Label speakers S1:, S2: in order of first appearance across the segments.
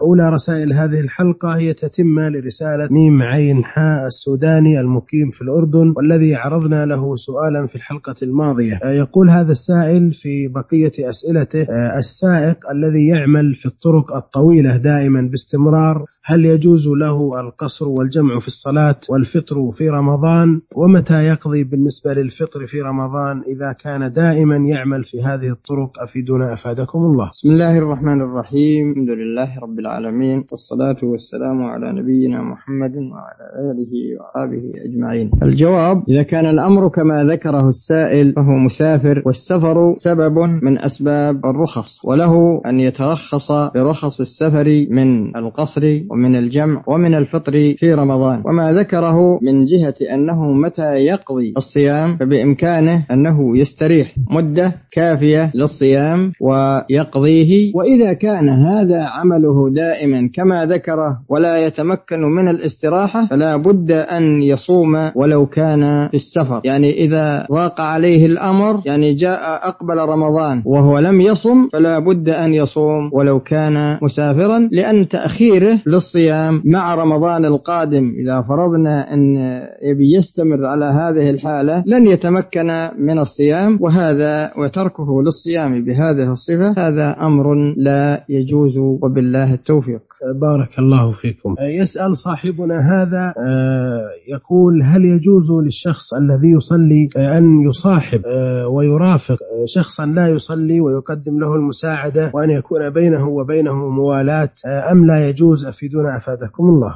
S1: أولى رسائل هذه الحلقة هي تتمة لرسالة ميم عين حاء السوداني المقيم في الأردن، والذي عرضنا له سؤالا في الحلقة الماضية. يقول هذا السائل في بقية أسئلته: السائق الذي يعمل في الطرق الطويلة دائما باستمرار، هل يجوز له القصر والجمع في الصلاة والفطر في رمضان؟ ومتى يقضي بالنسبة للفطر في رمضان إذا كان دائما يعمل في هذه الطرق؟ أفيدنا أفادكم الله.
S2: بسم الله الرحمن الرحيم، الحمد لله رب العالمين، والصلاة والسلام على نبينا محمد وعلى آله وصحبه أجمعين. الجواب: إذا كان الأمر كما ذكره السائل فهو مسافر، والسفر سبب من أسباب الرخص، وله أن يترخص برخص السفر من القصر ومن الجمع ومن الفطر في رمضان. وما ذكره من جهة أنه متى يقضي الصيام فبإمكانه أنه يستريح مدة كافية للصيام ويقضيه. وإذا كان هذا عمله دائما كما ذكره ولا يتمكن من الاستراحة فلا بد أن يصوم ولو كان في السفر. يعني إذا ضاق عليه الأمر، يعني جاء أقبل رمضان وهو لم يصم، فلا بد أن يصوم ولو كان مسافرا، لأن تأخيره للصيام مع رمضان القادم إذا فرضنا أن يبي يستمر على هذه الحالة لن يتمكن من الصيام، وتركه للصيام بهذه الصفة هذا أمر لا يجوز، وبالله التوفيق.
S1: بارك الله فيكم. يسأل صاحبنا هذا يقول: هل يجوز للشخص الذي يصلي أن يصاحب ويرافق شخصا لا يصلي ويقدم له المساعدة، وأن يكون بينه وبينه موالاة، أم لا يجوز؟ أفيدنا أفادكم الله.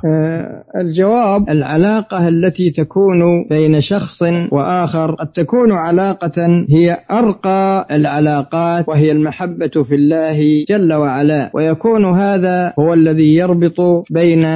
S2: الجواب: العلاقة التي تكون بين شخص وآخر قد تكون علاقة هي أرقى العلاقات، وهي المحبة في الله جل وعلا، ويكون هذا هو الذي يربط بين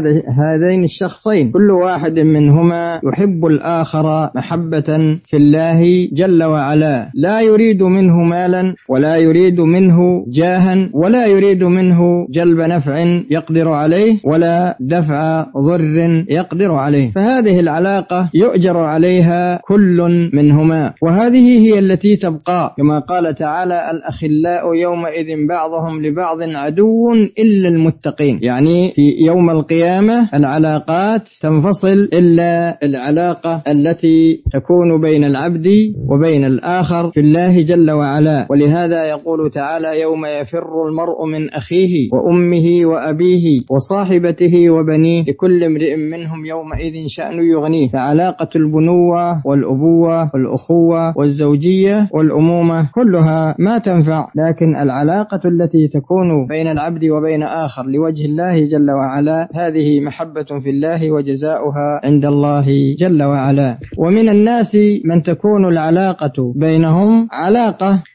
S2: هذين الشخصين، كل واحد منهما يحب الآخر محبة في الله جل وعلا، لا يريد منه مالا ولا يريد منه جاها ولا يريد منه جلب نفع يقدر عليه ولا دفع ضر يقدر عليه، فهذه العلاقة يؤجر عليها كل منهما، وهذه هي التي تبقى، كما قال تعالى: الأخلاء يومئذ بعضهم لبعض عدو إلا المتقين. يعني في يوم القيامة العلاقات تنفصل إلا العلاقة التي تكون بين العبد وبين الآخر في الله جل وعلا. ولهذا يقول تعالى: يوم يفر المرء من أخيه وأمه وأبيه وصاحبته وبنيه لكل امرئ منهم يومئذ شأن يغنيه. فعلاقة البنوة والأبوة والأخوة والزوجية والأمومة كلها ما تنفع، لكن العلاقة التي تكون بين العبد وبين آخر لوجه الله جل وعلا هذه محبة في الله، وجزاؤها عند الله جل وعلا. ومن الناس من تكون العلاقة بينهم علاقة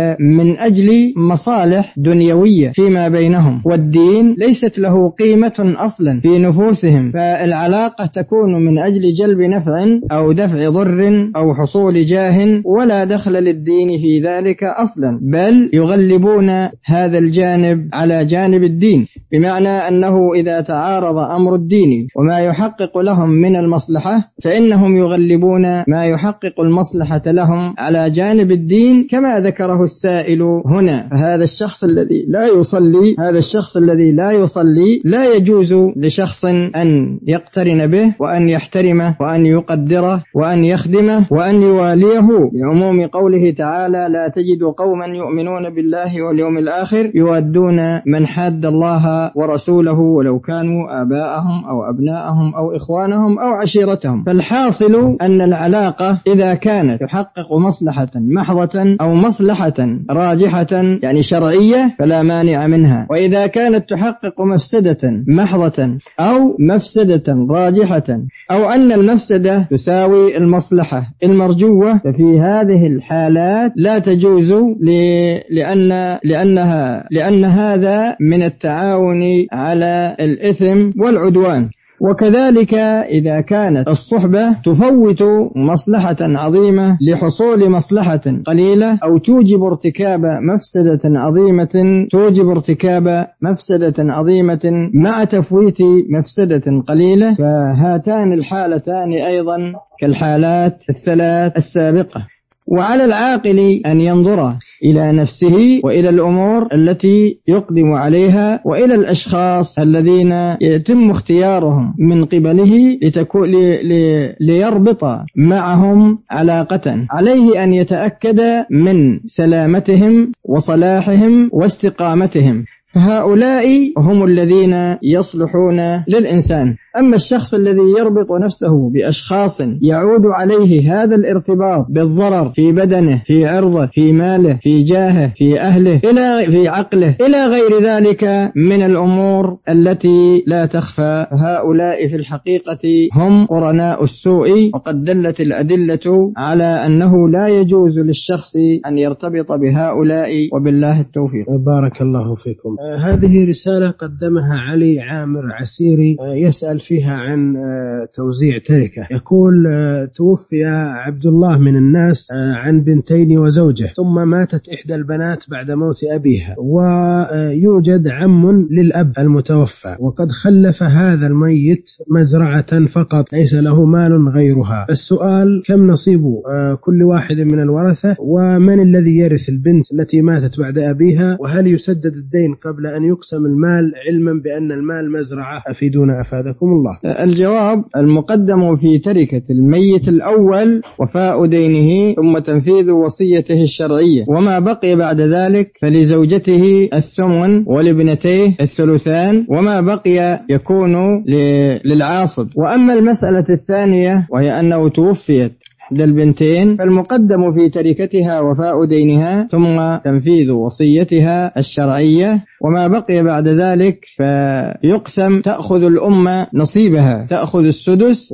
S2: من أجل مصالح دنيوية فيما بينهم، والدين ليست له قيمة أصلا في نفوسهم، فالعلاقة تكون من أجل جلب نفع أو دفع ضر أو حصول جاه، ولا دخل للدين في ذلك أصلا، بل يغلبون هذا الجانب على جانب الدين، بمعنى أنه إذا تعارض أمر الدين وما يحقق لهم من المصلحة فإنهم يغلبون ما يحقق المصلحة لهم على جانب الدين، كما ذكره السائل هنا. فهذا الشخص الذي لا يصلي لا يجوز لشخص أن يقترن به وأن يحترمه وأن يقدره وأن يخدمه وأن يواليه، لعموم قوله تعالى: لا تجد قوما يؤمنون بالله واليوم الآخر يودون من حاد الله ورسوله ولو كانوا آباءهم أو أبناءهم أو إخوانهم أو عشيرتهم. فالحاصل أن العلاقة إذا كانت تحقق مصلحة محضة أو مصلحة راجحة يعني شرعية فلا مانع منها، وإذا كانت تحقق مفسدة محضة أو مفسدة راجحة أو أن المفسدة تساوي المصلحة المرجوة ففي هذه الحالات لا تجوز، لأن هذا من التعاون على الإثم والعدوان. وكذلك إذا كانت الصحبة تفوت مصلحة عظيمة لحصول مصلحة قليلة أو توجب ارتكاب مفسدة عظيمة مع تفويت مفسدة قليلة، فهاتان الحالتان أيضا كالحالات الثلاث السابقة. وعلى العاقل أن ينظر إلى نفسه وإلى الأمور التي يقدم عليها وإلى الأشخاص الذين يتم اختيارهم من قبله ليربط معهم علاقة. عليه أن يتأكد من سلامتهم وصلاحهم واستقامتهم، فهؤلاء هم الذين يصلحون للإنسان. أما الشخص الذي يربط نفسه بأشخاص يعود عليه هذا الارتباط بالضرر في بدنه، في عرضه، في ماله، في جاهه، في أهله، في عقله، إلى غير ذلك من الأمور التي لا تخفى، هؤلاء في الحقيقة هم قرناء السوء. وقد دلت الأدلة على أنه لا يجوز للشخص أن يرتبط بهؤلاء، وبالله التوفيق.
S1: بارك الله فيكم. هذه رسالة قدمها علي عامر عسيري، يسأل فيها عن توزيع تركة. يقول: توفي عبد الله من الناس عن بنتين وزوجه، ثم ماتت إحدى البنات بعد موت أبيها، ويوجد عم للأب المتوفى، وقد خلف هذا الميت مزرعة فقط، ليس له مال غيرها. السؤال: كم نصيب كل واحد من الورثة؟ ومن الذي يرث البنت التي ماتت بعد أبيها؟ وهل يسدد الدين قبل أن يقسم المال، علما بأن المال مزرعة؟ أفيدونا أفادكم الله.
S2: الجواب: المقدم في تركة الميت الأول وفاء دينه ثم تنفيذ وصيته الشرعية، وما بقي بعد ذلك فلزوجته الثمن ولابنتيه الثلثان، وما بقي يكون للعاصب. وأما المسألة الثانية وهي أنه توفيت للبنتين، فالمقدم في تركتها وفاء دينها ثم تنفيذ وصيتها الشرعية، وما بقي بعد ذلك فيقسم. تأخذ الأم نصيبها، تأخذ السدس،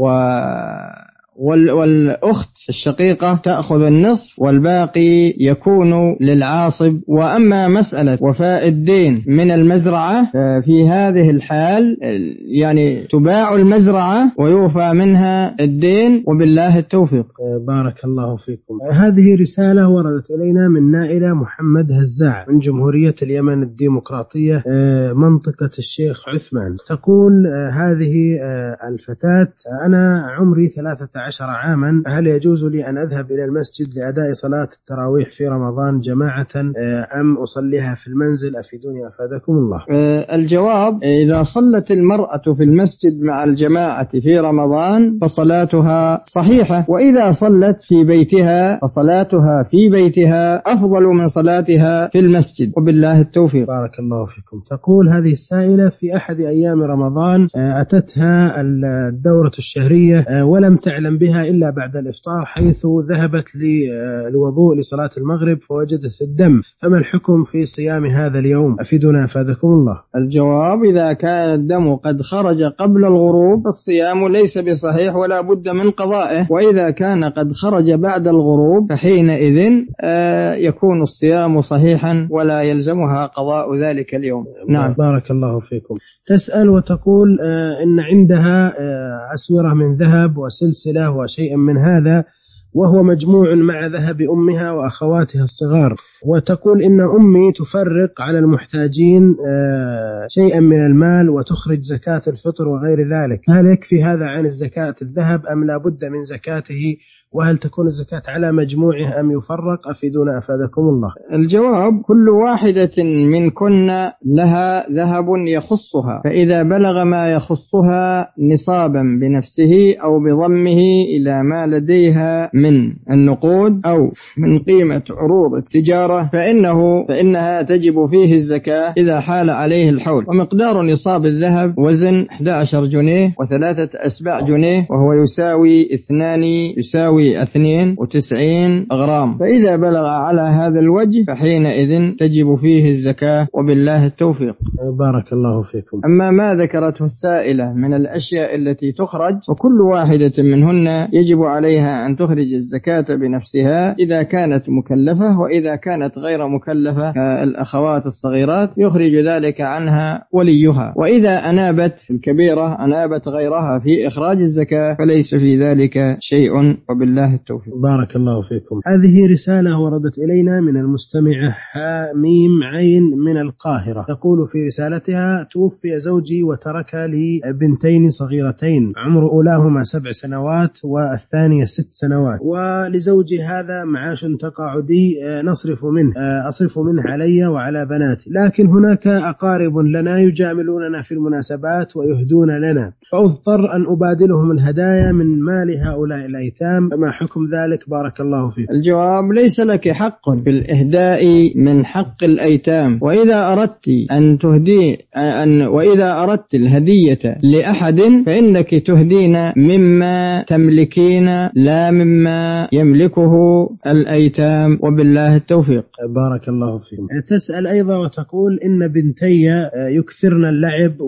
S2: والأخت الشقيقة تأخذ النصف، والباقي يكون للعاصب. وأما مسألة وفاء الدين من المزرعة، في هذه الحال يعني تباع المزرعة ويوفى منها الدين، وبالله التوفيق.
S1: بارك الله فيكم. هذه رسالة وردت إلينا من نائلة محمد هزاع من جمهورية اليمن الديمقراطية، منطقة الشيخ عثمان. تقول هذه الفتاة: أنا عمري 13 عاما، هل يجوز لي أن أذهب إلى المسجد لأداء صلاة التراويح في رمضان جماعة أم أصليها في المنزل؟ أفيدوني أفادكم الله.
S2: الجواب: إذا صلت المرأة في المسجد مع الجماعة في رمضان فصلاتها صحيحة، وإذا صلت في بيتها فصلاتها في بيتها أفضل من صلاتها في المسجد، وبالله التوفيق.
S1: بارك الله فيكم. تقول هذه السائلة: في أحد أيام رمضان أتتها الدورة الشهرية ولم تعلم بها إلا بعد الإفطار، حيث ذهبت للوضوء لصلاة المغرب فوجدت الدم، فما الحكم في صيام هذا اليوم؟ أفيدنا أفادكم الله.
S2: الجواب: إذا كان الدم قد خرج قبل الغروب فالصيام ليس بصحيح ولا بد من قضائه، وإذا كان قد خرج بعد الغروب فحينئذ يكون الصيام صحيحا ولا يلزمها قضاء ذلك اليوم.
S1: نعم. بارك الله فيكم. تسأل وتقول إن عندها أسورة من ذهب وسلسلة وشيء من هذا، وهو مجموع مع ذهب أمها وأخواتها الصغار، وتقول إن أمي تفرق على المحتاجين شيئا من المال وتخرج زكاة الفطر وغير ذلك، هل يكفي هذا عن الزكاة الذهب أم لا بد من زكاته؟ وهل تكون الزكاة على مجموعه أم يفرق؟ أفيدونا أفادكم الله.
S2: الجواب: كل واحدة منكن لها ذهب يخصها، فإذا بلغ ما يخصها نصابا بنفسه أو بضمه إلى ما لديها من النقود أو من قيمة عروض التجارة فإنها تجب فيه الزكاة إذا حال عليه الحول. ومقدار نصاب الذهب وزن 11 جنيه و3 أسباع جنيه، وهو يساوي 92 غرام، فإذا بلغ على هذا الوجه فحينئذ تجب فيه الزكاة، وبالله التوفيق.
S1: بارك الله فيكم.
S2: أما ما ذكرته السائلة من الأشياء التي تخرج، وكل واحدة منهن يجب عليها أن تخرج الزكاة بنفسها إذا كانت مكلفة، وإذا كانت غير مكلفة كالأخوات الصغيرات يخرج ذلك عنها وليها، وإذا أنابت الكبيرة أنابت غيرها في إخراج الزكاة فليس في ذلك شيء، وبالله وبالله التوفيق.
S1: بارك الله فيكم. هذه رسالة وردت إلينا من المستمعة ميم عين من القاهرة، تقول في رسالتها: توفي زوجي وترك لي بنتين صغيرتين، عمر أولاهما 7 سنوات والثانية 6 سنوات، ولزوجي هذا معاش تقاعدي أصرف منه علي وعلى بناتي، لكن هناك أقارب لنا يجاملوننا في المناسبات ويهدون لنا، فأضطر أن أبادلهم الهدايا من مال هؤلاء الأيتام، فما حكم ذلك؟ بارك الله فيكم.
S2: الجواب: ليس لك حق في الإهداء من حق الأيتام، وإذا أردت الهدية لأحد فإنك تهدين مما تملكين لا مما يملكه الأيتام، وبالله التوفيق.
S1: بارك الله فيكم. تسأل أيضا وتقول: إن بنتي يكثرن اللعب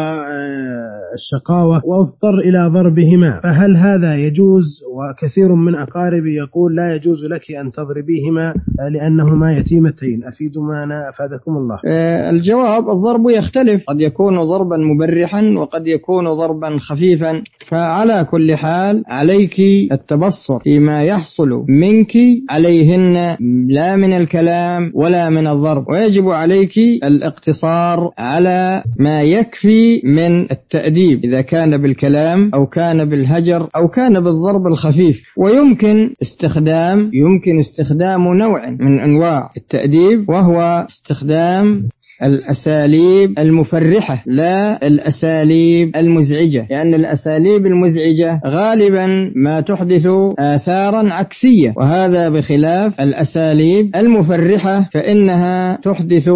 S1: والشقاوة وأضطر إلى ضربهما، فهل هذا يجوز؟ وكثير من أقاربي يقول لا يجوز لك أن تضربيهما لأنهما يتيمتين، أفيدنا أفادكم الله.
S2: الجواب: الضرب يختلف، قد يكون ضربا مبرحا وقد يكون ضربا خفيفا، فعلى كل حال عليك التبصر فيما يحصل منك عليهن لا من الكلام ولا من الضرب، ويجب عليك الاقتصار على ما يكفي من التأديب إذا كان بالكلام أو كان بالهجر أو كان بالضرب الخفيف. ويمكن استخدام نوع من أنواع التأديب، وهو استخدام الأساليب المفرحة لا الأساليب المزعجة، لأن الأساليب المزعجة غالبا ما تحدث آثارا عكسية، وهذا بخلاف الأساليب المفرحة فإنها تحدث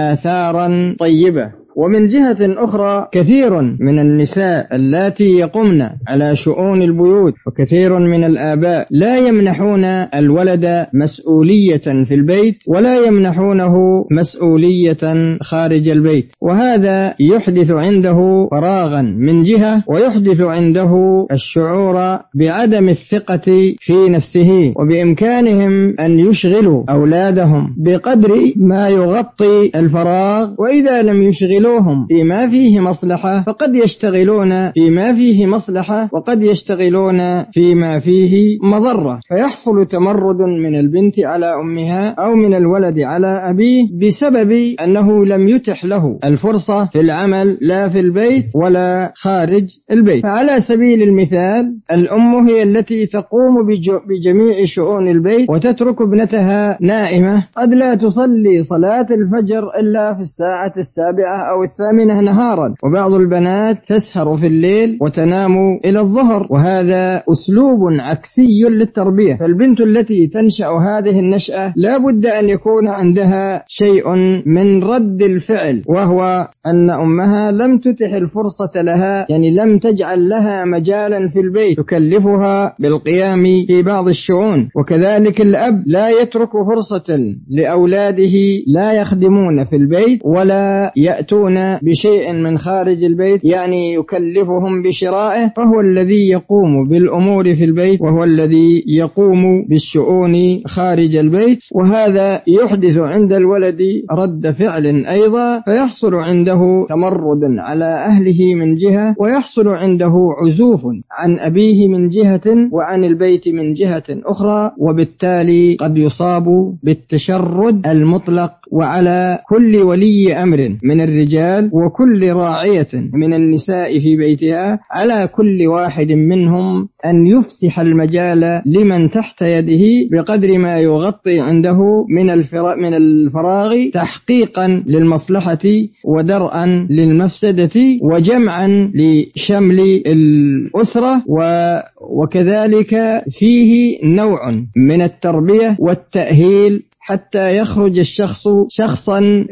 S2: آثارا طيبة. ومن جهة أخرى كثير من النساء اللاتي يقمن على شؤون البيوت وكثير من الآباء لا يمنحون الولد مسؤولية في البيت ولا يمنحونه مسؤولية خارج البيت، وهذا يحدث عنده فراغا من جهة، ويحدث عنده الشعور بعدم الثقة في نفسه. وبإمكانهم أن يشغلوا أولادهم بقدر ما يغطي الفراغ، وإذا لم يشغلوا فيما فيه مصلحة فقد يشتغلون فيما فيه مصلحة وقد يشتغلون فيما فيه مضرة، فيحصل تمرد من البنت على أمها أو من الولد على أبيه بسبب أنه لم يتح له الفرصة في العمل لا في البيت ولا خارج البيت. فعلى سبيل المثال الأم هي التي تقوم بجميع شؤون البيت وتترك ابنتها نائمة، قد لا تصلي صلاة الفجر إلا في الساعة 7 أو 8 نهارا، وبعض البنات تسهر في الليل وتنام إلى الظهر، وهذا أسلوب عكسي للتربية. فالبنت التي تنشأ هذه النشأة لا بد أن يكون عندها شيء من رد الفعل، وهو أن أمها لم تتح الفرصة لها، يعني لم تجعل لها مجالا في البيت تكلفها بالقيام في بعض الشؤون. وكذلك الأب لا يترك فرصة لأولاده لا يخدمون في البيت ولا يأتون بشيء من خارج البيت، يعني يكلفهم بشرائه، فهو الذي يقوم بالأمور في البيت وهو الذي يقوم بالشؤون خارج البيت، وهذا يحدث عند الولد رد فعل أيضا، فيحصل عنده تمرد على أهله من جهة، ويحصل عنده عزوف عن أبيه من جهة وعن البيت من جهة أخرى، وبالتالي قد يصاب بالتشرد المطلق. وعلى كل ولي أمر من الرجال وكل راعية من النساء في بيتها، على كل واحد منهم أن يفسح المجال لمن تحت يده بقدر ما يغطي عنده من الفراغ، تحقيقا للمصلحة ودرءا للمفسدة وجمعا لشمل الأسرة. وكذلك فيه نوع من التربية والتأهيل حتى يخرج الشخص شخصا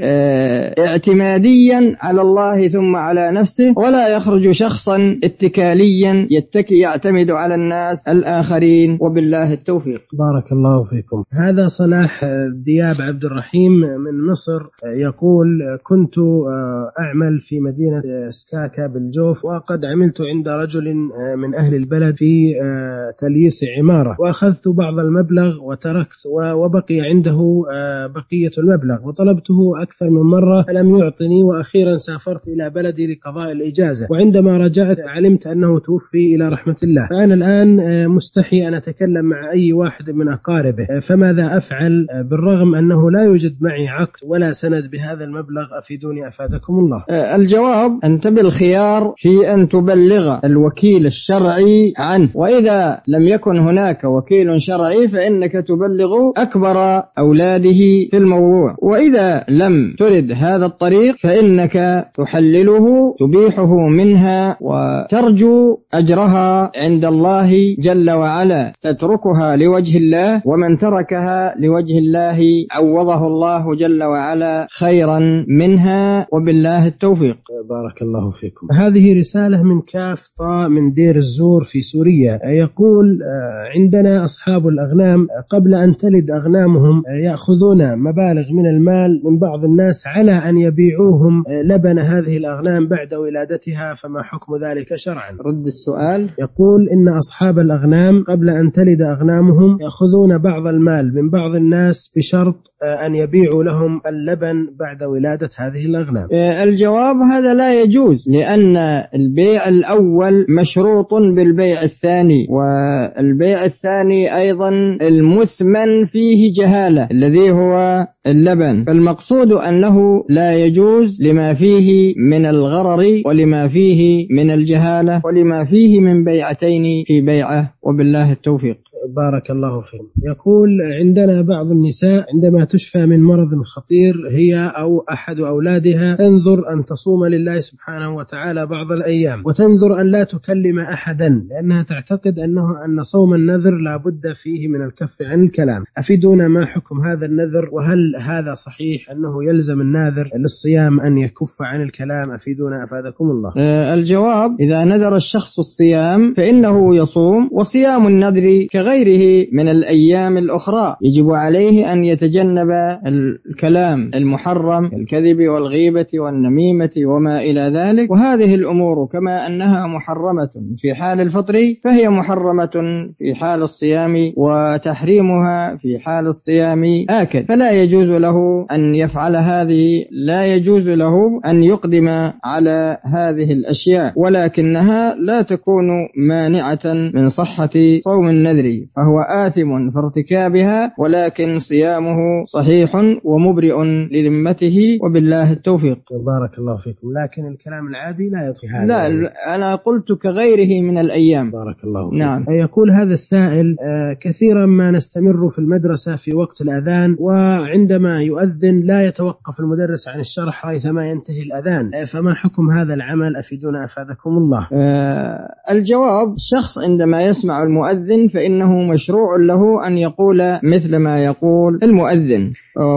S2: اعتماديا على الله ثم على نفسه، ولا يخرج شخصا اتكاليا يعتمد على الناس الآخرين، وبالله التوفيق.
S1: بارك الله فيكم. هذا صلاح دياب عبد الرحيم من مصر يقول: كنت أعمل في مدينة سكاكا بالجوف، وقد عملت عند رجل من أهل البلد في تلييس عمارة، وأخذت بعض المبلغ وتركت، وبقي عنده له بقية المبلغ، وطلبته أكثر من مرة فلم يعطني، وأخيرا سافرت إلى بلدي لقضاء الإجازة، وعندما رجعت علمت أنه توفي إلى رحمة الله. فأنا الآن مستحي أن أتكلم مع أي واحد من أقاربه، فماذا أفعل بالرغم أنه لا يوجد معي عقد ولا سند بهذا المبلغ؟ أفيدوني أفادكم الله.
S2: الجواب: أنت بالخيار في أن تبلغ الوكيل الشرعي عنه، وإذا لم يكن هناك وكيل شرعي فإنك تبلغ أكبر أولاده في الموضوع، وإذا لم ترد هذا الطريق فإنك تحلله تبيحه منها وترجو أجرها عند الله جل وعلا، تتركها لوجه الله، ومن تركها لوجه الله عوضه الله جل وعلا خيرا منها، وبالله التوفيق.
S1: بارك الله فيكم. هذه رسالة من كاف طاء من دير الزور في سوريا، يقول: عندنا أصحاب الأغنام قبل أن تلد أغنامهم يأخذون مبالغ من المال من بعض الناس على أن يبيعوهم لبن هذه الأغنام بعد ولادتها، فما حكم ذلك شرعا؟
S2: رد السؤال.
S1: يقول: إن أصحاب الأغنام قبل أن تلد أغنامهم يأخذون بعض المال من بعض الناس بشرط أن يبيعوا لهم اللبن بعد ولادة هذه الأغنام.
S2: الجواب: هذا لا يجوز، لأن البيع الأول مشروط بالبيع الثاني، والبيع الثاني أيضا المثمن فيه جهالة الذي هو اللبن، فالمقصود أنه لا يجوز لما فيه من الغرر ولما فيه من الجهالة ولما فيه من بيعتين في بيعة، وبالله التوفيق.
S1: بارك الله فيكم. يقول: عندنا بعض النساء عندما تشفى من مرض خطير هي أو أحد أولادها تنذر أن تصوم لله سبحانه وتعالى بعض الأيام، وتنذر أن لا تكلم أحدا، لأنها تعتقد أن صوم النذر لا بد فيه من الكف عن الكلام. أفيدونا ما حكم هذا النذر، وهل هذا صحيح أنه يلزم الناذر للصيام أن يكف عن الكلام؟ أفيدونا أفادكم الله.
S2: الجواب: إذا نذر الشخص الصيام فإنه يصوم، وصيام النذر كغيره من الأيام الأخرى يجب عليه أن يتجنب الكلام المحرم كالكذب والغيبة والنميمة وما إلى ذلك، وهذه الأمور كما أنها محرمة في حال الفطر فهي محرمة في حال الصيام، وتحريمها في حال الصيام آكد، فلا يجوز له أن يفعل هذه، لا يجوز له أن يقدم على هذه الأشياء، ولكنها لا تكون مانعة من صحة صوم النذر، فهو آثم في ارتكابها، ولكن صيامه صحيح ومبرئ لذمته، وبالله التوفيق.
S1: بارك الله فيكم. لكن الكلام العادي لا يدخل هذا.
S2: لا، أنا قلت كغيره من الأيام.
S1: بارك الله فيكم.
S2: نعم.
S1: يقول هذا السائل: كثيرا ما نستمر في المدرسة في وقت الأذان، وعندما يؤذن لا يتوقف المدرس عن الشرح ريثما ينتهي الأذان، فما حكم هذا العمل؟ أفيدونا أفادكم الله.
S2: الجواب: الشخص عندما يسمع المؤذن فإنه مشروع له أن يقول مثل ما يقول المؤذن،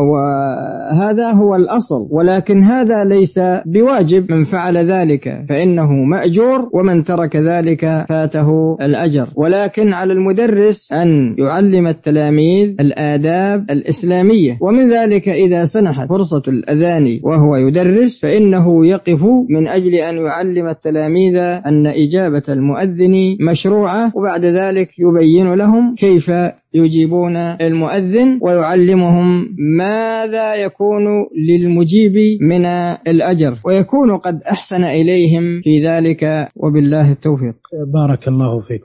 S2: وهذا هو الأصل، ولكن هذا ليس بواجب، من فعل ذلك فإنه مأجور، ومن ترك ذلك فاته الأجر، ولكن على المدرس أن يعلم التلاميذ الآداب الإسلامية، ومن ذلك إذا سنحت فرصة الأذان وهو يدرس فإنه يقف من أجل أن يعلم التلاميذ أن إجابة المؤذن مشروعة، وبعد ذلك يبين لهم كيف يجيبون المؤذن، ويعلمهم ماذا يكون للمجيب من الأجر، ويكون قد أحسن إليهم في ذلك، وبالله التوفيق.
S1: بارك الله فيكم.